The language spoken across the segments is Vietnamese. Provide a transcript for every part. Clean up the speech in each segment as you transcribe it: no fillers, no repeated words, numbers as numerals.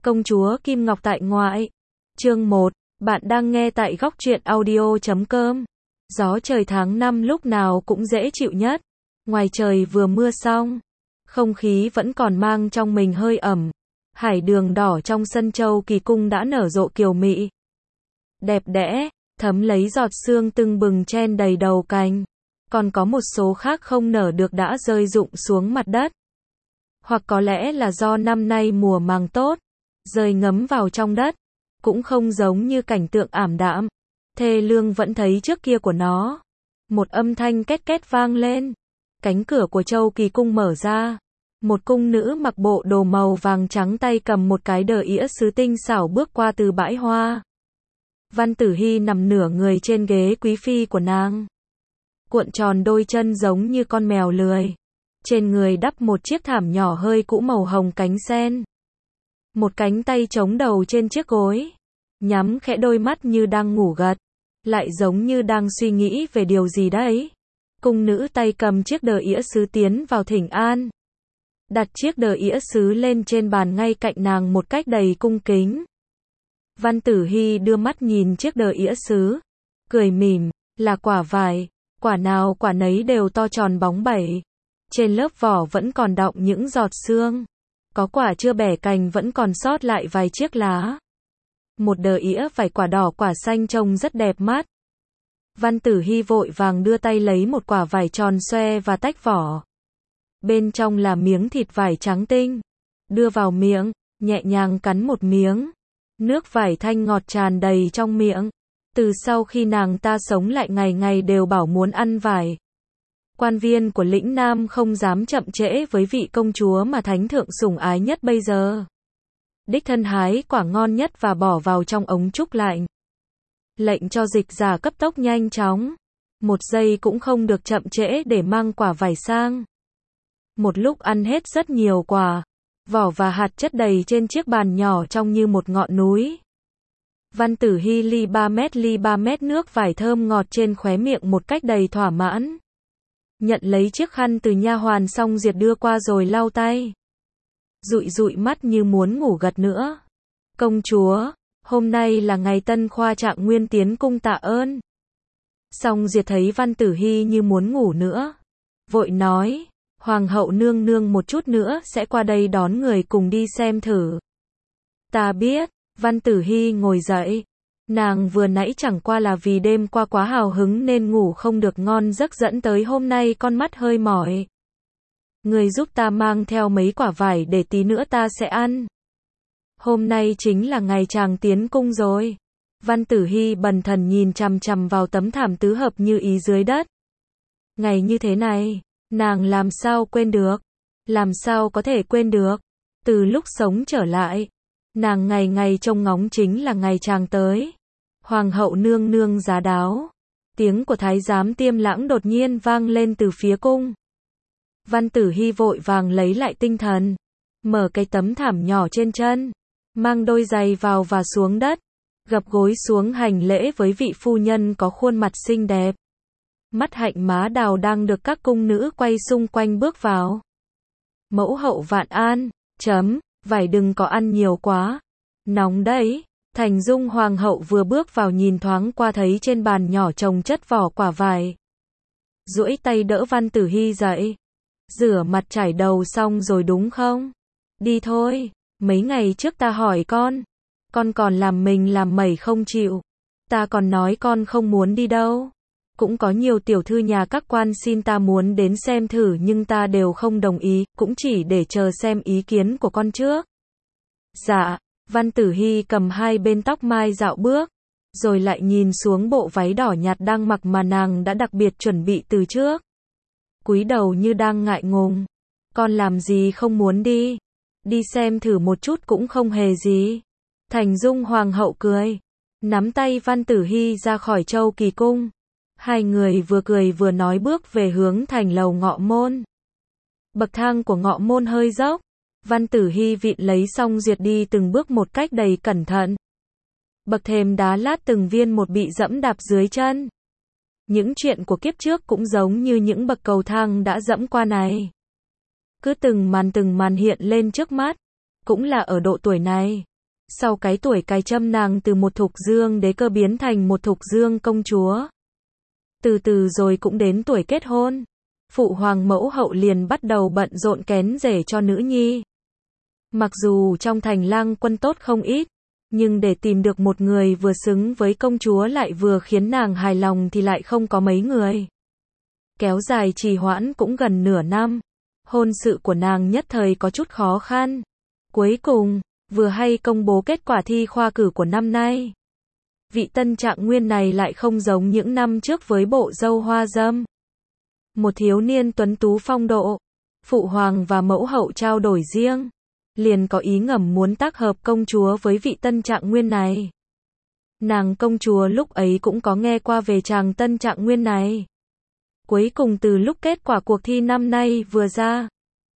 Công chúa Kim Ngọc tại ngoại. Chương 1. Bạn đang nghe tại góc truyện audio.com. Gió trời tháng 5 lúc nào cũng dễ chịu nhất. Ngoài trời vừa mưa xong, không khí vẫn còn mang trong mình hơi ẩm. Hải đường đỏ trong sân Châu Kỳ Cung đã nở rộ kiều mị. Đẹp đẽ, thấm lấy giọt sương tưng bừng chen đầy đầu cành. Còn có một số khác không nở được đã rơi rụng xuống mặt đất. Hoặc có lẽ là do năm nay mùa màng tốt, rơi ngấm vào trong đất, cũng không giống như cảnh tượng ảm đạm, thê lương vẫn thấy trước kia của nó. Một âm thanh két két vang lên, cánh cửa của Châu Kỳ Cung mở ra. Một cung nữ mặc bộ đồ màu vàng trắng tay cầm một cái đờ ĩa sứ tinh xảo bước qua từ bãi hoa. Văn Tử Hy nằm nửa người trên ghế quý phi của nàng, cuộn tròn đôi chân giống như con mèo lười. Trên người đắp một chiếc thảm nhỏ hơi cũ màu hồng cánh sen. Một cánh tay chống đầu trên chiếc gối, nhắm khẽ đôi mắt như đang ngủ gật, lại giống như đang suy nghĩ về điều gì đấy. Cung nữ tay cầm chiếc đờ ĩa sứ tiến vào thỉnh an, đặt chiếc đờ ĩa sứ lên trên bàn ngay cạnh nàng một cách đầy cung kính. Văn Tử Hy đưa mắt nhìn chiếc đờ ĩa sứ, cười mỉm, là quả vải, quả nào quả nấy đều to tròn bóng bẩy. Trên lớp vỏ vẫn còn đọng những giọt sương, có quả chưa bẻ cành vẫn còn sót lại vài chiếc lá. Một đờ ĩa vải quả đỏ quả xanh trông rất đẹp mắt. Văn Tử Hy vội vàng đưa tay lấy một quả vải tròn xoe và tách vỏ. Bên trong là miếng thịt vải trắng tinh. Đưa vào miệng, nhẹ nhàng cắn một miếng. Nước vải thanh ngọt tràn đầy trong miệng. Từ sau khi nàng ta sống lại ngày ngày đều bảo muốn ăn vải. Quan viên của lĩnh Nam không dám chậm trễ với vị công chúa mà thánh thượng sủng ái nhất bây giờ. Đích thân hái quả ngon nhất và bỏ vào trong ống trúc lạnh. Lệnh cho dịch giả cấp tốc nhanh chóng. Một giây cũng không được chậm trễ để mang quả vải sang. Một lúc ăn hết rất nhiều quả. Vỏ và hạt chất đầy trên chiếc bàn nhỏ trông như một ngọn núi. Văn Tử Hy ly 3 mét nước vải thơm ngọt trên khóe miệng một cách đầy thỏa mãn. Nhận lấy chiếc khăn từ nha hoàn xong Diệt đưa qua rồi lau tay. Dụi dụi mắt như muốn ngủ gật nữa. Công chúa, hôm nay là ngày tân khoa trạng nguyên tiến cung tạ ơn. Xong Diệt thấy Văn Tử Hy như muốn ngủ nữa, vội nói, Hoàng hậu nương nương một chút nữa sẽ qua đây đón người cùng đi xem thử. Ta biết. Văn Tử Hy ngồi dậy. Nàng vừa nãy chẳng qua là vì đêm qua quá hào hứng nên ngủ không được ngon giấc dẫn tới hôm nay con mắt hơi mỏi. Người giúp ta mang theo mấy quả vải để tí nữa ta sẽ ăn. Hôm nay chính là ngày chàng tiến cung rồi. Văn Tử Hy bần thần nhìn chằm chằm vào tấm thảm tứ hợp như ý dưới đất. Ngày như thế này, nàng làm sao quên được? Làm sao có thể quên được? Từ lúc sống trở lại, nàng ngày ngày trông ngóng chính là ngày chàng tới. Hoàng hậu nương nương giá đáo. Tiếng của thái giám Tiêm Lãng đột nhiên vang lên từ phía cung. Văn Tử Hy vội vàng lấy lại tinh thần, mở cái tấm thảm nhỏ trên chân, mang đôi giày vào và xuống đất, gập gối xuống hành lễ với vị phu nhân có khuôn mặt xinh đẹp. Mắt hạnh má đào đang được các cung nữ quay xung quanh bước vào. Mẫu hậu vạn an, vải đừng có ăn nhiều quá. Nóng đấy. Thành Dung hoàng hậu vừa bước vào nhìn thoáng qua thấy trên bàn nhỏ chồng chất vỏ quả vải. Duỗi tay đỡ Văn Tử Hy dậy. Rửa mặt chải đầu xong rồi đúng không? Đi thôi, mấy ngày trước ta hỏi con còn làm mình làm mẩy không chịu. Ta còn nói con không muốn đi đâu. Cũng có nhiều tiểu thư nhà các quan xin ta muốn đến xem thử nhưng ta đều không đồng ý, cũng chỉ để chờ xem ý kiến của con trước. Dạ. Văn Tử Hy cầm hai bên tóc mai dạo bước, rồi lại nhìn xuống bộ váy đỏ nhạt đang mặc mà nàng đã đặc biệt chuẩn bị từ trước. Cúi đầu như đang ngại ngùng. Con làm gì không muốn đi? Đi xem thử một chút cũng không hề gì. Thành Dung hoàng hậu cười, nắm tay Văn Tử Hy ra khỏi Châu Kỳ Cung. Hai người vừa cười vừa nói bước về hướng thành lầu Ngọ Môn. Bậc thang của Ngọ Môn hơi dốc. Văn Tử Hy vịn lấy xong Duyệt đi từng bước một cách đầy cẩn thận. Bậc thềm đá lát từng viên một bị dẫm đạp dưới chân. Những chuyện của kiếp trước cũng giống như những bậc cầu thang đã dẫm qua này. Cứ từng màn hiện lên trước mắt. Cũng là ở độ tuổi này, Sau cái tuổi cài châm nàng từ một thục dương đế cơ biến thành một thục dương công chúa. Từ từ rồi cũng đến tuổi kết hôn. Phụ hoàng mẫu hậu liền bắt đầu bận rộn kén rể cho nữ nhi. Mặc dù trong thành lang quân tốt không ít, nhưng để tìm được một người vừa xứng với công chúa lại vừa khiến nàng hài lòng thì lại không có mấy người. Kéo dài trì hoãn cũng gần nửa năm. Hôn sự của nàng nhất thời có chút khó khăn. Cuối cùng, vừa hay công bố kết quả thi khoa cử của năm nay. Vị tân trạng nguyên này lại không giống những năm trước với bộ râu hoa râm. Một thiếu niên tuấn tú phong độ. Phụ hoàng và mẫu hậu trao đổi riêng. Liền có ý ngầm muốn tác hợp công chúa với vị tân trạng nguyên này. Nàng công chúa lúc ấy cũng có nghe qua về chàng tân trạng nguyên này. Cuối cùng từ lúc kết quả cuộc thi năm nay vừa ra,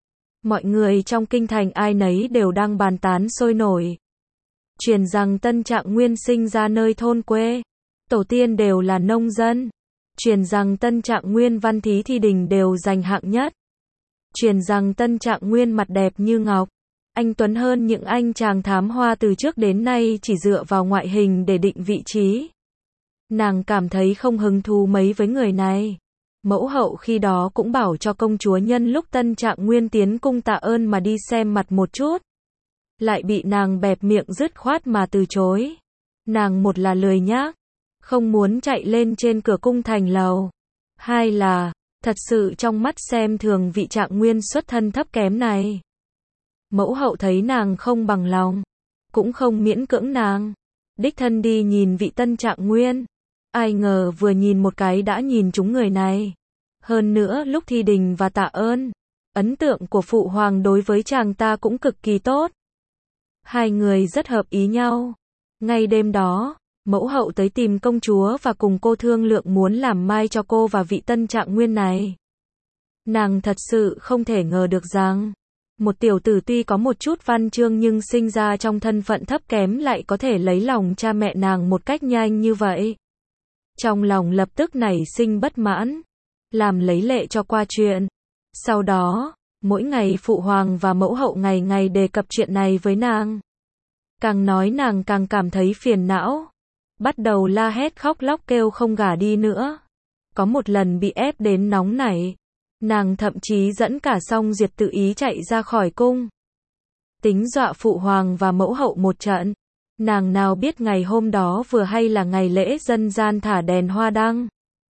mọi người trong kinh thành ai nấy đều đang bàn tán sôi nổi. Truyền rằng tân trạng nguyên sinh ra nơi thôn quê, tổ tiên đều là nông dân. Truyền rằng tân trạng nguyên văn thí thi đình đều giành hạng nhất. Truyền rằng tân trạng nguyên mặt đẹp như ngọc, anh tuấn hơn những anh chàng thám hoa từ trước đến nay chỉ dựa vào ngoại hình để định vị trí. Nàng cảm thấy không hứng thú mấy với người này. Mẫu hậu khi đó cũng bảo cho công chúa nhân lúc tân trạng nguyên tiến cung tạ ơn mà đi xem mặt một chút. Lại bị nàng bẹp miệng dứt khoát mà từ chối. Nàng một là lười nhác, không muốn chạy lên trên cửa cung thành lầu. Hai là, thật sự trong mắt xem thường vị trạng nguyên xuất thân thấp kém này. Mẫu hậu thấy nàng không bằng lòng, cũng không miễn cưỡng nàng. Đích thân đi nhìn vị tân trạng nguyên. Ai ngờ vừa nhìn một cái đã nhìn trúng người này. Hơn nữa lúc thi đình và tạ ơn, ấn tượng của phụ hoàng đối với chàng ta cũng cực kỳ tốt. Hai người rất hợp ý nhau. Ngay đêm đó, mẫu hậu tới tìm công chúa và cùng cô thương lượng muốn làm mai cho cô và vị tân trạng nguyên này. Nàng thật sự không thể ngờ được rằng, một tiểu tử tuy có một chút văn chương nhưng sinh ra trong thân phận thấp kém lại có thể lấy lòng cha mẹ nàng một cách nhanh như vậy. Trong lòng lập tức nảy sinh bất mãn, làm lấy lệ cho qua chuyện. Sau đó, mỗi ngày phụ hoàng và mẫu hậu ngày ngày đề cập chuyện này với nàng. Càng nói nàng càng cảm thấy phiền não. Bắt đầu la hét khóc lóc kêu không gả đi nữa. Có một lần bị ép đến nóng nảy. Nàng thậm chí dẫn cả Song Diệt tự ý chạy ra khỏi cung. Tính dọa phụ hoàng và mẫu hậu một trận. Nàng nào biết ngày hôm đó vừa hay là ngày lễ dân gian thả đèn hoa đăng.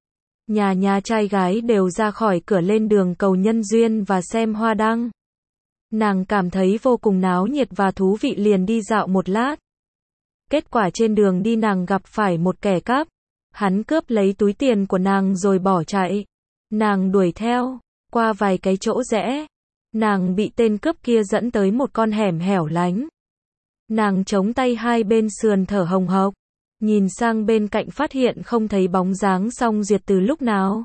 Nhà nhà trai gái đều ra khỏi cửa lên đường cầu nhân duyên và xem hoa đăng. Nàng cảm thấy vô cùng náo nhiệt và thú vị liền đi dạo một lát. Kết quả trên đường đi nàng gặp phải một kẻ cắp. Hắn cướp lấy túi tiền của nàng rồi bỏ chạy. Nàng đuổi theo, qua vài cái chỗ rẽ. Nàng bị tên cướp kia dẫn tới một con hẻm hẻo lánh. Nàng chống tay hai bên sườn thở hồng hộc. Nhìn sang bên cạnh phát hiện không thấy bóng dáng Song Diệt từ lúc nào.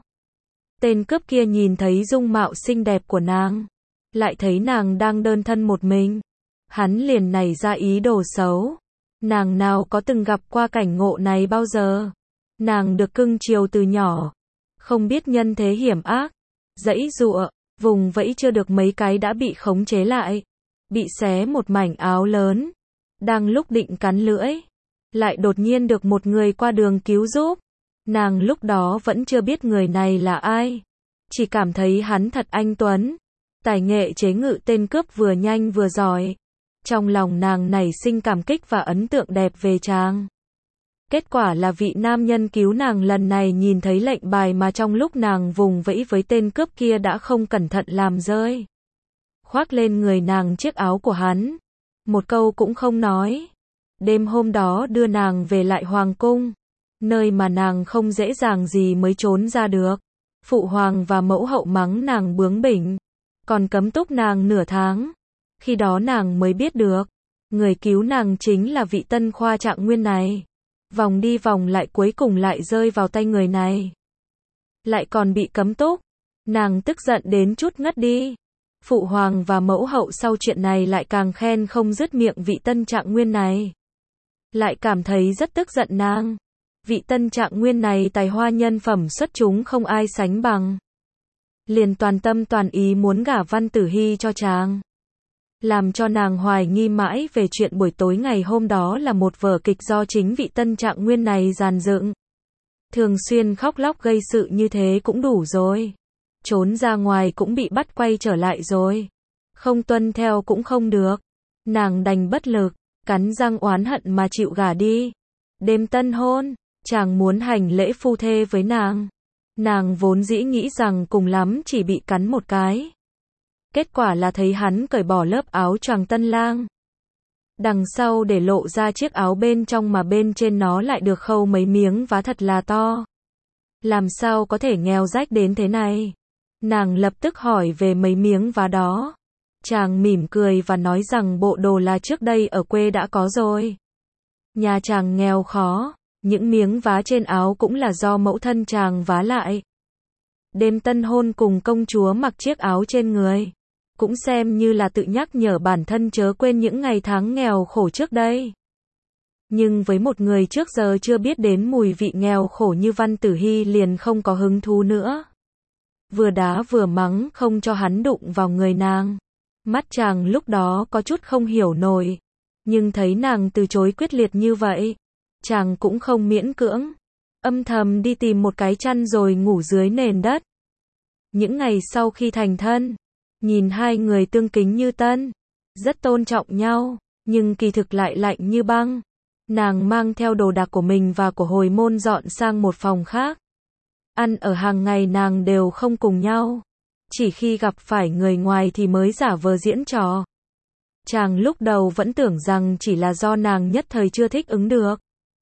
Tên cướp kia nhìn thấy dung mạo xinh đẹp của nàng. Lại thấy nàng đang đơn thân một mình. Hắn liền nảy ra ý đồ xấu. Nàng nào có từng gặp qua cảnh ngộ này bao giờ. Nàng được cưng chiều từ nhỏ. Không biết nhân thế hiểm ác. Giãy giụa, vùng vẫy chưa được mấy cái đã bị khống chế lại. Bị xé một mảnh áo lớn. Đang lúc định cắn lưỡi. Lại đột nhiên được một người qua đường cứu giúp. Nàng lúc đó vẫn chưa biết người này là ai. Chỉ cảm thấy hắn thật anh tuấn. Tài nghệ chế ngự tên cướp vừa nhanh vừa giỏi. Trong lòng nàng nảy sinh cảm kích và ấn tượng đẹp về chàng. Kết quả là vị nam nhân cứu nàng lần này nhìn thấy lệnh bài mà trong lúc nàng vùng vẫy với tên cướp kia đã không cẩn thận làm rơi. Khoác lên người nàng chiếc áo của hắn. Một câu cũng không nói. Đêm hôm đó đưa nàng về lại hoàng cung. Nơi mà nàng không dễ dàng gì mới trốn ra được. Phụ hoàng và mẫu hậu mắng nàng bướng bỉnh. Còn cấm túc nàng nửa tháng. Khi đó nàng mới biết được. Người cứu nàng chính là vị tân khoa trạng nguyên này. Vòng đi vòng lại cuối cùng lại rơi vào tay người này. Lại còn bị cấm túc. Nàng tức giận đến chút ngất đi. Phụ hoàng và mẫu hậu sau chuyện này lại càng khen không dứt miệng vị tân trạng nguyên này. Lại cảm thấy rất tức giận nàng. Vị tân trạng nguyên này tài hoa nhân phẩm xuất chúng không ai sánh bằng. Liền toàn tâm toàn ý muốn gả Văn Tử Hy cho chàng. làm cho nàng hoài nghi mãi về chuyện buổi tối ngày hôm đó là một vở kịch do chính vị Tân Trạng Nguyên này dàn dựng. Thường xuyên khóc lóc gây sự như thế cũng đủ rồi. Trốn ra ngoài cũng bị bắt quay trở lại rồi. Không tuân theo cũng không được. Nàng đành bất lực, cắn răng oán hận mà chịu gả đi. Đêm tân hôn, chàng muốn hành lễ phu thê với nàng. Nàng vốn dĩ nghĩ rằng cùng lắm chỉ bị cắn một cái. Kết quả là thấy hắn cởi bỏ lớp áo choàng tân lang. Đằng sau để lộ ra chiếc áo bên trong mà bên trên nó lại được khâu mấy miếng vá thật là to. Làm sao có thể nghèo rách đến thế này? Nàng lập tức hỏi về mấy miếng vá đó. Chàng mỉm cười và nói rằng bộ đồ là trước đây ở quê đã có rồi. Nhà chàng nghèo khó, những miếng vá trên áo cũng là do mẫu thân chàng vá lại. Đêm tân hôn cùng công chúa mặc chiếc áo trên người, cũng xem như là tự nhắc nhở bản thân chớ quên những ngày tháng nghèo khổ trước đây. Nhưng với một người trước giờ chưa biết đến mùi vị nghèo khổ như Văn Tử Hy liền không có hứng thú nữa. Vừa đá vừa mắng không cho hắn đụng vào người nàng. Mắt chàng lúc đó có chút không hiểu nổi. Nhưng thấy nàng từ chối quyết liệt như vậy, chàng cũng không miễn cưỡng. Âm thầm đi tìm một cái chăn rồi ngủ dưới nền đất. Những ngày sau khi thành thân, nhìn hai người tương kính như tân, rất tôn trọng nhau, nhưng kỳ thực lại lạnh như băng. Nàng mang theo đồ đạc của mình và của hồi môn dọn sang một phòng khác. Ăn ở hàng ngày nàng đều không cùng nhau. Chỉ khi gặp phải người ngoài thì mới giả vờ diễn trò. Chàng lúc đầu vẫn tưởng rằng chỉ là do nàng nhất thời chưa thích ứng được.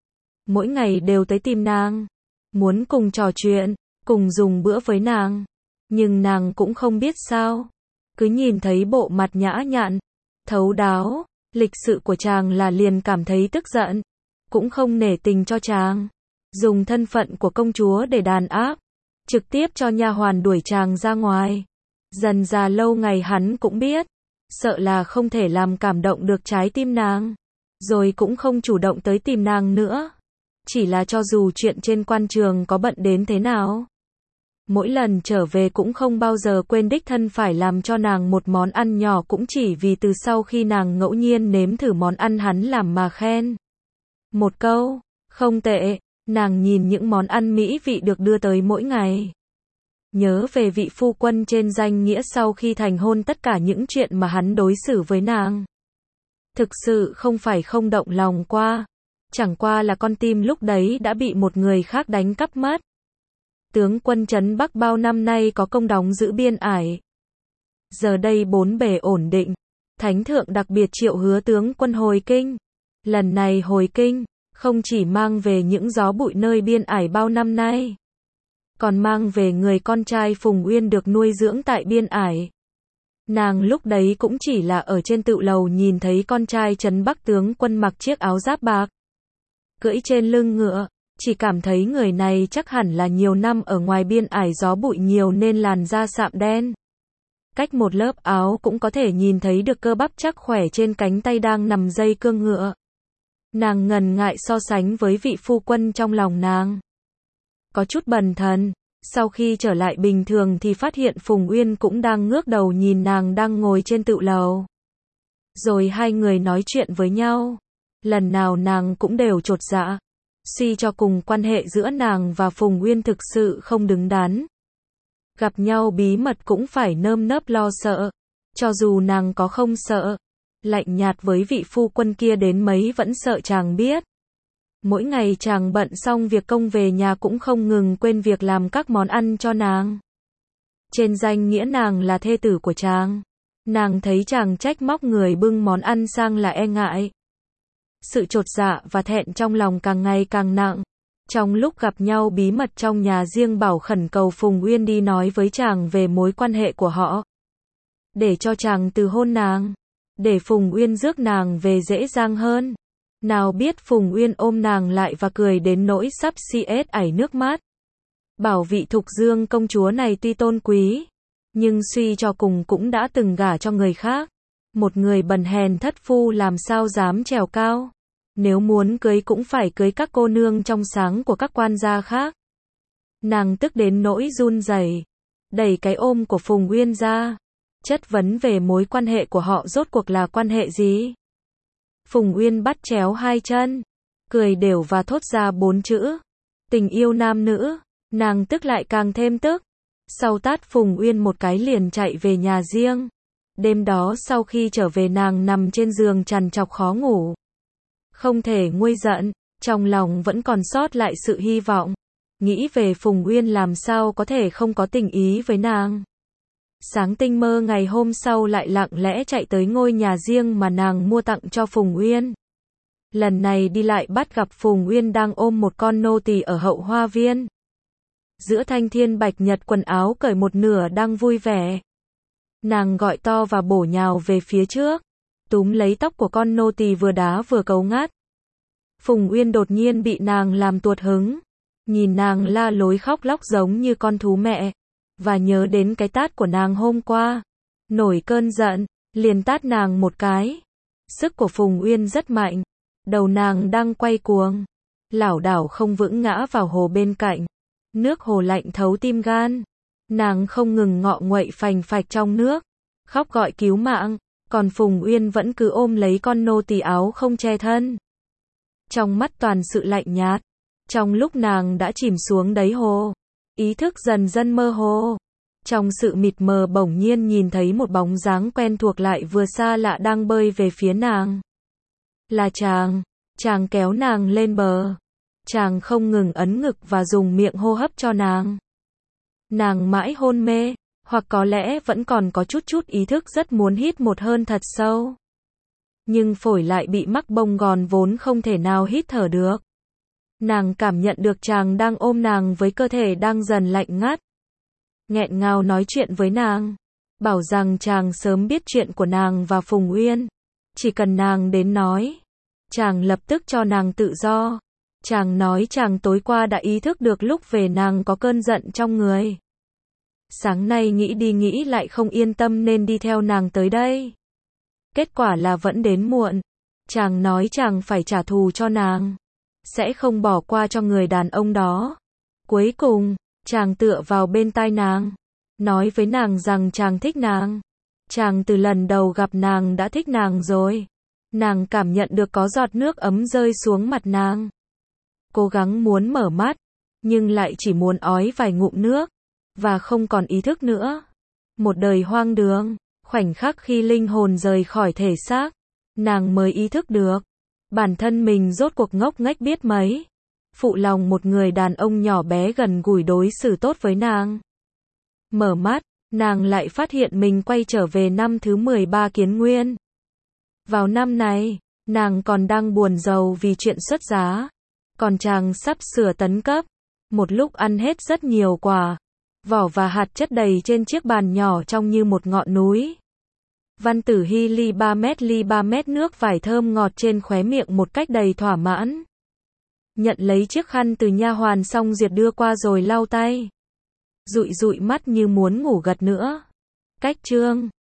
Mỗi ngày đều tới tìm nàng, muốn cùng trò chuyện, cùng dùng bữa với nàng. Nhưng nàng cũng không biết sao. Cứ nhìn thấy bộ mặt nhã nhặn, thấu đáo, lịch sự của chàng là liền cảm thấy tức giận. Cũng không nể tình cho chàng. Dùng thân phận của công chúa để đàn áp. Trực tiếp cho nha hoàn đuổi chàng ra ngoài. Dần dà lâu ngày hắn cũng biết. Sợ là không thể làm cảm động được trái tim nàng. Rồi cũng không chủ động tới tìm nàng nữa. Chỉ là cho dù chuyện trên quan trường có bận đến thế nào. Mỗi lần trở về cũng không bao giờ quên đích thân phải làm cho nàng một món ăn nhỏ, cũng chỉ vì từ sau khi nàng ngẫu nhiên nếm thử món ăn hắn làm mà khen. Một câu, không tệ, nàng nhìn những món ăn mỹ vị được đưa tới mỗi ngày. Nhớ về vị phu quân trên danh nghĩa sau khi thành hôn, tất cả những chuyện mà hắn đối xử với nàng. Thực sự không phải không động lòng qua. Chẳng qua là con tim lúc đấy đã bị một người khác đánh cắp mất. Tướng quân trấn Bắc bao năm nay có công đóng giữ biên ải. Giờ đây bốn bề ổn định. Thánh thượng đặc biệt triệu hứa tướng quân hồi kinh. Lần này hồi kinh, không chỉ mang về những gió bụi nơi biên ải bao năm nay, còn mang về người con trai Phùng Uyên được nuôi dưỡng tại biên ải. Nàng lúc đấy cũng chỉ là ở trên tự lầu nhìn thấy con trai trấn Bắc tướng quân mặc chiếc áo giáp bạc, cưỡi trên lưng ngựa, chỉ cảm thấy người này chắc hẳn là nhiều năm ở ngoài biên ải gió bụi nhiều nên làn da sạm đen. Cách một lớp áo cũng có thể nhìn thấy được cơ bắp chắc khỏe trên cánh tay đang nằm dây cương ngựa. Nàng ngần ngại so sánh với vị phu quân trong lòng nàng. Có chút bần thần, sau khi trở lại bình thường thì phát hiện Phùng Uyên cũng đang ngước đầu nhìn nàng đang ngồi trên tự lầu. Rồi hai người nói chuyện với nhau. Lần nào nàng cũng đều chột dạ. Suy cho cùng quan hệ giữa nàng và Phùng Uyên thực sự không đứng đắn. Gặp nhau bí mật cũng phải nơm nớp lo sợ. Cho dù nàng có không sợ, lạnh nhạt với vị phu quân kia đến mấy vẫn sợ chàng biết. Mỗi ngày chàng bận xong việc công về nhà cũng không ngừng quên việc làm các món ăn cho nàng. Trên danh nghĩa nàng là thê tử của chàng. Nàng thấy chàng trách móc người bưng món ăn sang là e ngại. Sự chột dạ và thẹn trong lòng càng ngày càng nặng. Trong lúc gặp nhau bí mật trong nhà riêng, bảo khẩn cầu Phùng Uyên đi nói với chàng về mối quan hệ của họ. Để cho chàng từ hôn nàng. Để Phùng Uyên rước nàng về dễ dàng hơn. Nào biết Phùng Uyên ôm nàng lại và cười đến nỗi sắp ảy nước mắt. Bảo vị Thục Dương công chúa này tuy tôn quý, nhưng suy cho cùng cũng đã từng gả cho người khác. Một người bần hèn thất phu làm sao dám trèo cao. Nếu muốn cưới cũng phải cưới các cô nương trong sáng của các quan gia khác. Nàng tức đến nỗi run rẩy, đẩy cái ôm của Phùng Uyên ra. chất vấn về mối quan hệ của họ rốt cuộc là quan hệ gì. Phùng Uyên bắt chéo hai chân, cười đều và thốt ra 4 chữ. Tình yêu nam nữ, nàng tức lại càng thêm tức. Sau tát Phùng Uyên một cái liền chạy về nhà riêng. Đêm đó sau khi trở về nàng nằm trên giường trằn trọc khó ngủ. Không thể nguôi giận, trong lòng vẫn còn sót lại sự hy vọng. Nghĩ về Phùng Uyên làm sao có thể không có tình ý với nàng. Sáng tinh mơ ngày hôm sau lại lặng lẽ chạy tới ngôi nhà riêng mà nàng mua tặng cho Phùng Uyên. Lần này đi lại bắt gặp Phùng Uyên đang ôm một con nô tỳ ở hậu hoa viên. Giữa thanh thiên bạch nhật quần áo cởi một nửa đang vui vẻ. Nàng gọi to và bổ nhào về phía trước, túm lấy tóc của con nô tỳ vừa đá vừa cấu ngắt. Phùng Uyên đột nhiên bị nàng làm tuột hứng, nhìn nàng la lối khóc lóc giống như con thú mẹ, và nhớ đến cái tát của nàng hôm qua, nổi cơn giận, liền tát nàng một cái. Sức của Phùng Uyên rất mạnh, đầu nàng đang quay cuồng, lảo đảo không vững ngã vào hồ bên cạnh. Nước hồ lạnh thấu tim gan, nàng không ngừng ngọ nguậy phành phạch trong nước, khóc gọi cứu mạng, còn Phùng Uyên vẫn cứ ôm lấy con nô tỳ áo không che thân. Trong mắt toàn sự lạnh nhạt, trong lúc nàng đã chìm xuống đáy hồ, ý thức dần dần mơ hồ. Trong sự mịt mờ bỗng nhiên nhìn thấy một bóng dáng quen thuộc lại vừa xa lạ đang bơi về phía nàng. Là chàng kéo nàng lên bờ. Chàng không ngừng ấn ngực và dùng miệng hô hấp cho nàng. Nàng mãi hôn mê, hoặc có lẽ vẫn còn có chút ý thức rất muốn hít một hơi thật sâu. Nhưng phổi lại bị mắc bông gòn vốn không thể nào hít thở được. Nàng cảm nhận được chàng đang ôm nàng với cơ thể đang dần lạnh ngắt. Nghẹn ngào nói chuyện với nàng, bảo rằng chàng sớm biết chuyện của nàng và Phùng Uyên. Chỉ cần nàng đến nói, chàng lập tức cho nàng tự do. Chàng nói chàng tối qua đã ý thức được lúc về nàng có cơn giận trong người. Sáng nay nghĩ đi nghĩ lại không yên tâm nên đi theo nàng tới đây. Kết quả là vẫn đến muộn. Chàng nói chàng phải trả thù cho nàng, sẽ không bỏ qua cho người đàn ông đó. Cuối cùng, chàng tựa vào bên tai nàng, nói với nàng rằng chàng thích nàng. Chàng từ lần đầu gặp nàng đã thích nàng rồi. Nàng cảm nhận được có giọt nước ấm rơi xuống mặt nàng. Cố gắng muốn mở mắt, nhưng lại chỉ muốn ói vài ngụm nước, và không còn ý thức nữa. Một đời hoang đường, khoảnh khắc khi linh hồn rời khỏi thể xác, nàng mới ý thức được. Bản thân mình rốt cuộc ngốc nghếch biết mấy. Phụ lòng một người đàn ông nhỏ bé gần gũi đối xử tốt với nàng. Mở mắt, nàng lại phát hiện mình quay trở về năm thứ 13 Kiến Nguyên. Vào năm này, nàng còn đang buồn rầu vì chuyện xuất giá. Còn chàng sắp sửa tấn cấp. Một lúc ăn hết rất nhiều quả, vỏ và hạt chất đầy trên chiếc bàn nhỏ trông như một ngọn núi. Văn Tử Hy ly 3 mét nước vải thơm ngọt trên khóe miệng một cách đầy thỏa mãn. Nhận lấy chiếc khăn từ nha hoàn xong Diệt đưa qua rồi lau tay. Dụi dụi mắt như muốn ngủ gật nữa. Cách chương